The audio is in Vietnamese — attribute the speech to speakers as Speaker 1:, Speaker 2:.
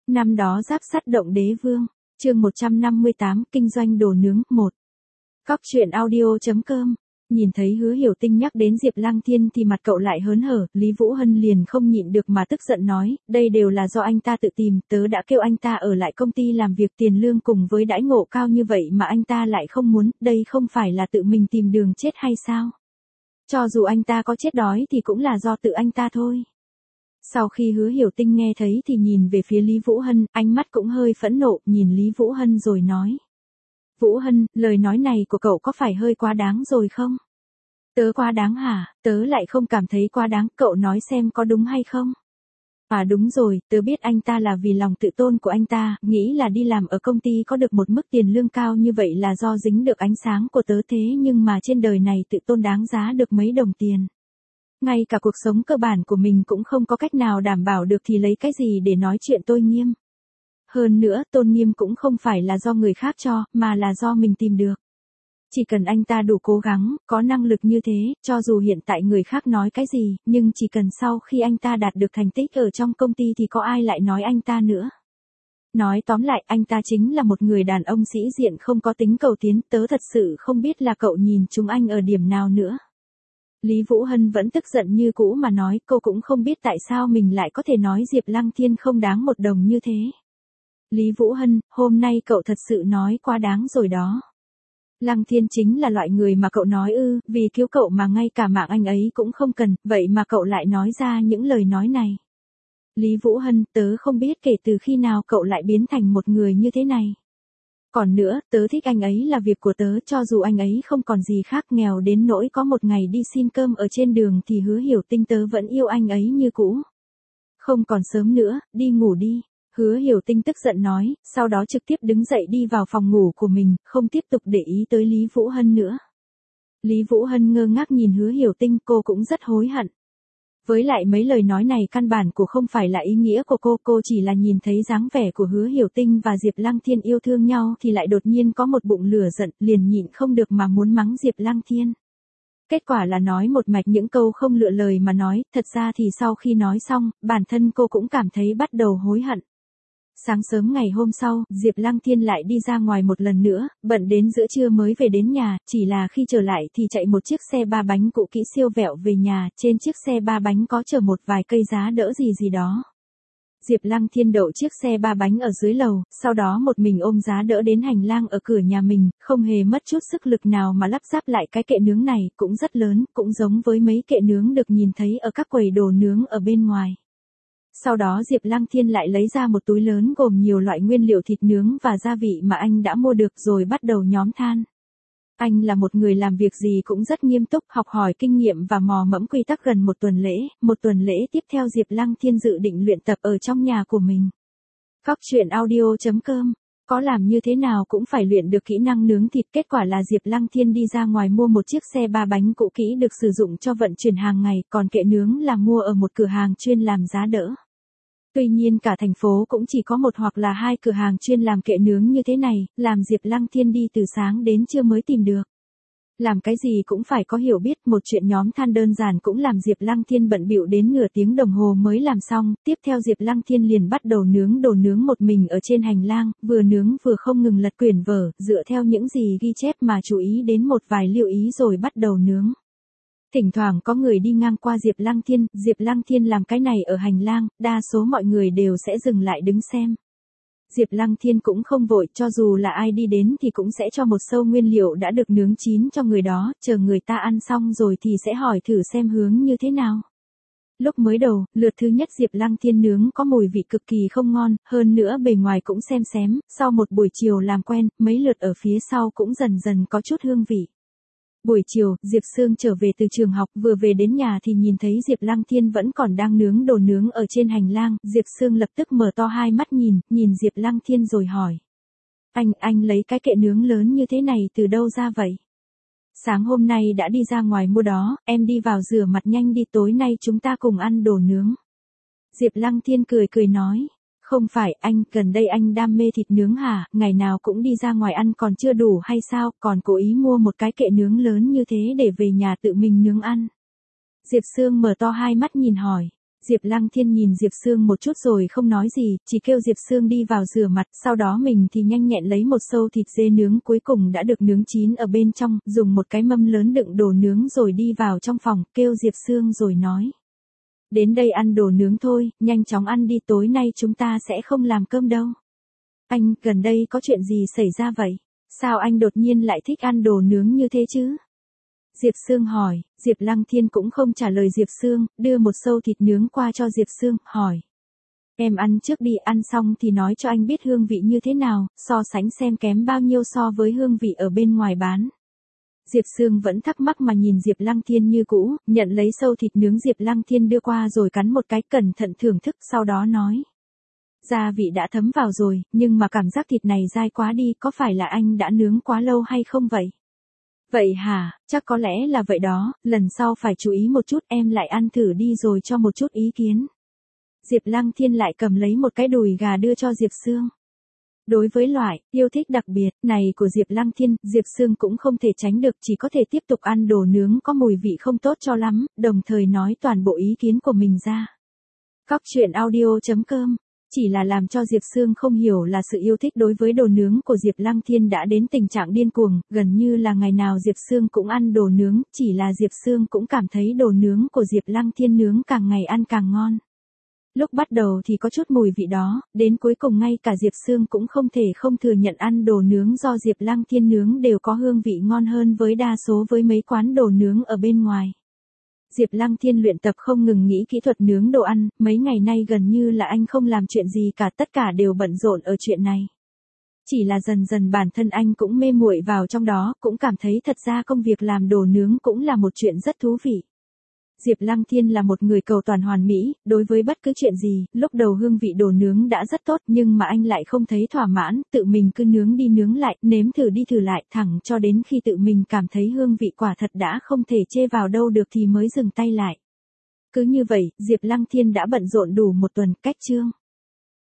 Speaker 1: Năm đó giáp sắt động đế vương, chương 158, kinh doanh đồ nướng, 1. Cóc truyện audio.com. Nhìn thấy Hứa Hiểu Tinh nhắc đến Diệp Lăng Thiên thì mặt cậu lại hớn hở, Lý Vũ Hân liền không nhịn được mà tức giận nói, đây đều là do anh ta tự tìm, tớ đã kêu anh ta ở lại công ty làm việc tiền lương cùng với đãi ngộ cao như vậy mà anh ta lại không muốn, đây không phải là tự mình tìm đường chết hay sao? Cho dù anh ta có chết đói thì cũng là do tự anh ta thôi. Sau khi Hứa Hiểu Tinh nghe thấy thì nhìn về phía Lý Vũ Hân, ánh mắt cũng hơi phẫn nộ, nhìn Lý Vũ Hân rồi nói. Vũ Hân, lời nói này của cậu có phải hơi quá đáng rồi không? Tớ quá đáng hả? Tớ lại không cảm thấy quá đáng, cậu nói xem có đúng hay không? À đúng rồi, tớ biết anh ta là vì lòng tự tôn của anh ta, nghĩ là đi làm ở công ty có được một mức tiền lương cao như vậy là do dính được ánh sáng của tớ, thế nhưng mà trên đời này tự tôn đáng giá được mấy đồng tiền. Ngay cả cuộc sống cơ bản của mình cũng không có cách nào đảm bảo được thì lấy cái gì để nói chuyện tôn nghiêm. Hơn nữa, tôn nghiêm cũng không phải là do người khác cho, mà là do mình tìm được. Chỉ cần anh ta đủ cố gắng, có năng lực như thế, cho dù hiện tại người khác nói cái gì, nhưng chỉ cần sau khi anh ta đạt được thành tích ở trong công ty thì có ai lại nói anh ta nữa. Nói tóm lại, anh ta chính là một người đàn ông sĩ diện không có tính cầu tiến, tớ thật sự không biết là cậu nhìn chúng anh ở điểm nào nữa. Lý Vũ Hân vẫn tức giận như cũ mà nói, cô cũng không biết tại sao mình lại có thể nói Diệp Lăng Thiên không đáng một đồng như thế. Lý Vũ Hân, hôm nay cậu thật sự nói quá đáng rồi đó. Lăng Thiên chính là loại người mà cậu nói ư, vì cứu cậu mà ngay cả mạng anh ấy cũng không cần, vậy mà cậu lại nói ra những lời nói này. Lý Vũ Hân, tớ không biết kể từ khi nào cậu lại biến thành một người như thế này. Còn nữa, tớ thích anh ấy là việc của tớ, cho dù anh ấy không còn gì khác, nghèo đến nỗi có một ngày đi xin cơm ở trên đường thì Hứa Hiểu Tinh tớ vẫn yêu anh ấy như cũ. Không còn sớm nữa, đi ngủ đi. Hứa Hiểu Tinh tức giận nói, sau đó trực tiếp đứng dậy đi vào phòng ngủ của mình, không tiếp tục để ý tới Lý Vũ Hân nữa. Lý Vũ Hân ngơ ngác nhìn Hứa Hiểu Tinh, cô cũng rất hối hận. Với lại mấy lời nói này căn bản của không phải là ý nghĩa của cô chỉ là nhìn thấy dáng vẻ của Hứa Hiểu Tinh và Diệp Lăng Thiên yêu thương nhau thì lại đột nhiên có một bụng lửa giận, liền nhịn không được mà muốn mắng Diệp Lăng Thiên. Kết quả là nói một mạch những câu không lựa lời mà nói, thật ra thì sau khi nói xong, bản thân cô cũng cảm thấy bắt đầu hối hận. Sáng sớm ngày hôm sau, Diệp Lăng Thiên lại đi ra ngoài một lần nữa, bận đến giữa trưa mới về đến nhà, chỉ là khi trở lại thì chạy một chiếc xe ba bánh cũ kỹ siêu vẹo về nhà, trên chiếc xe ba bánh có chở một vài cây giá đỡ gì đó. Diệp Lăng Thiên đậu chiếc xe ba bánh ở dưới lầu, sau đó một mình ôm giá đỡ đến hành lang ở cửa nhà mình, không hề mất chút sức lực nào mà lắp ráp lại cái kệ nướng này, cũng rất lớn, cũng giống với mấy kệ nướng được nhìn thấy ở các quầy đồ nướng ở bên ngoài. Sau đó Diệp Lăng Thiên lại lấy ra một túi lớn gồm nhiều loại nguyên liệu thịt nướng và gia vị mà anh đã mua được rồi bắt đầu nhóm than. Anh là một người làm việc gì cũng rất nghiêm túc, học hỏi kinh nghiệm và mò mẫm quy tắc gần một tuần lễ tiếp theo Diệp Lăng Thiên dự định luyện tập ở trong nhà của mình. Cóc truyện audio.com. Có làm như thế nào cũng phải luyện được kỹ năng nướng thịt, kết quả là Diệp Lăng Thiên đi ra ngoài mua một chiếc xe ba bánh cũ kỹ được sử dụng cho vận chuyển hàng ngày, còn kệ nướng là mua ở một cửa hàng chuyên làm giá đỡ. Tuy nhiên cả thành phố cũng chỉ có một hoặc là hai cửa hàng chuyên làm kệ nướng như thế này, làm Diệp Lăng Thiên đi từ sáng đến trưa mới tìm được. Làm cái gì cũng phải có hiểu biết, một chuyện nhóm than đơn giản cũng làm Diệp Lăng Thiên bận bịu đến nửa tiếng đồng hồ mới làm xong, tiếp theo Diệp Lăng Thiên liền bắt đầu nướng đồ nướng một mình ở trên hành lang, vừa nướng vừa không ngừng lật quyển vở, dựa theo những gì ghi chép mà chú ý đến một vài lưu ý rồi bắt đầu nướng. Thỉnh thoảng có người đi ngang qua Diệp Lăng Thiên làm cái này ở hành lang, đa số mọi người đều sẽ dừng lại đứng xem. Diệp Lăng Thiên cũng không vội, cho dù là ai đi đến thì cũng sẽ cho một xâu nguyên liệu đã được nướng chín cho người đó, chờ người ta ăn xong rồi thì sẽ hỏi thử xem hướng như thế nào. Lúc mới đầu, lượt thứ nhất Diệp Lăng Thiên nướng có mùi vị cực kỳ không ngon, hơn nữa bề ngoài cũng xem xém, sau một buổi chiều làm quen, mấy lượt ở phía sau cũng dần dần có chút hương vị. Buổi chiều, Diệp Sương trở về từ trường học, vừa về đến nhà thì nhìn thấy Diệp Lăng Thiên vẫn còn đang nướng đồ nướng ở trên hành lang, Diệp Sương lập tức mở to hai mắt nhìn Diệp Lăng Thiên rồi hỏi. Anh lấy cái kệ nướng lớn như thế này từ đâu ra vậy? Sáng hôm nay đã đi ra ngoài mua đó, em đi vào rửa mặt nhanh đi, tối nay chúng ta cùng ăn đồ nướng. Diệp Lăng Thiên cười nói. Không phải anh, gần đây anh đam mê thịt nướng hả, ngày nào cũng đi ra ngoài ăn còn chưa đủ hay sao, còn cố ý mua một cái kệ nướng lớn như thế để về nhà tự mình nướng ăn. Diệp Sương mở to hai mắt nhìn hỏi. Diệp Lăng Thiên nhìn Diệp Sương một chút rồi không nói gì, chỉ kêu Diệp Sương đi vào rửa mặt, sau đó mình thì nhanh nhẹn lấy một xâu thịt dê nướng cuối cùng đã được nướng chín ở bên trong, dùng một cái mâm lớn đựng đồ nướng rồi đi vào trong phòng, kêu Diệp Sương rồi nói. Đến đây ăn đồ nướng thôi, nhanh chóng ăn đi, tối nay chúng ta sẽ không làm cơm đâu. Anh, gần đây có chuyện gì xảy ra vậy? Sao anh đột nhiên lại thích ăn đồ nướng như thế chứ? Diệp Sương hỏi, Diệp Lăng Thiên cũng không trả lời Diệp Sương, đưa một xâu thịt nướng qua cho Diệp Sương, hỏi. Em ăn trước đi, ăn xong thì nói cho anh biết hương vị như thế nào, so sánh xem kém bao nhiêu so với hương vị ở bên ngoài bán. Diệp Sương vẫn thắc mắc mà nhìn Diệp Lăng Thiên như cũ, nhận lấy xâu thịt nướng Diệp Lăng Thiên đưa qua rồi cắn một cái cẩn thận thưởng thức, sau đó nói. Gia vị đã thấm vào rồi, nhưng mà cảm giác thịt này dai quá đi, có phải là anh đã nướng quá lâu hay không vậy? Vậy hả, chắc có lẽ là vậy đó, lần sau phải chú ý một chút, em lại ăn thử đi rồi cho một chút ý kiến. Diệp Lăng Thiên lại cầm lấy một cái đùi gà đưa cho Diệp Sương. Đối với loại yêu thích đặc biệt này của Diệp Lăng Thiên, Diệp Sương cũng không thể tránh được, chỉ có thể tiếp tục ăn đồ nướng có mùi vị không tốt cho lắm, đồng thời nói toàn bộ ý kiến của mình ra. Cóc truyện audio.com Chỉ là làm cho Diệp Sương không hiểu là sự yêu thích đối với đồ nướng của Diệp Lăng Thiên đã đến tình trạng điên cuồng, gần như là ngày nào Diệp Sương cũng ăn đồ nướng, chỉ là Diệp Sương cũng cảm thấy đồ nướng của Diệp Lăng Thiên nướng càng ngày ăn càng ngon. Lúc bắt đầu thì có chút mùi vị đó, đến cuối cùng ngay cả Diệp Sương cũng không thể không thừa nhận ăn đồ nướng do Diệp Lăng Thiên nướng đều có hương vị ngon hơn với đa số với mấy quán đồ nướng ở bên ngoài. Diệp Lăng Thiên luyện tập không ngừng nghĩ kỹ thuật nướng đồ ăn, mấy ngày nay gần như là anh không làm chuyện gì cả, tất cả đều bận rộn ở chuyện này. Chỉ là dần dần bản thân anh cũng mê muội vào trong đó, cũng cảm thấy thật ra công việc làm đồ nướng cũng là một chuyện rất thú vị. Diệp Lăng Thiên là một người cầu toàn hoàn mỹ, đối với bất cứ chuyện gì, lúc đầu hương vị đồ nướng đã rất tốt nhưng mà anh lại không thấy thỏa mãn, tự mình cứ nướng đi nướng lại, nếm thử đi thử lại, thẳng cho đến khi tự mình cảm thấy hương vị quả thật đã không thể chê vào đâu được thì mới dừng tay lại. Cứ như vậy, Diệp Lăng Thiên đã bận rộn đủ một tuần, cách chương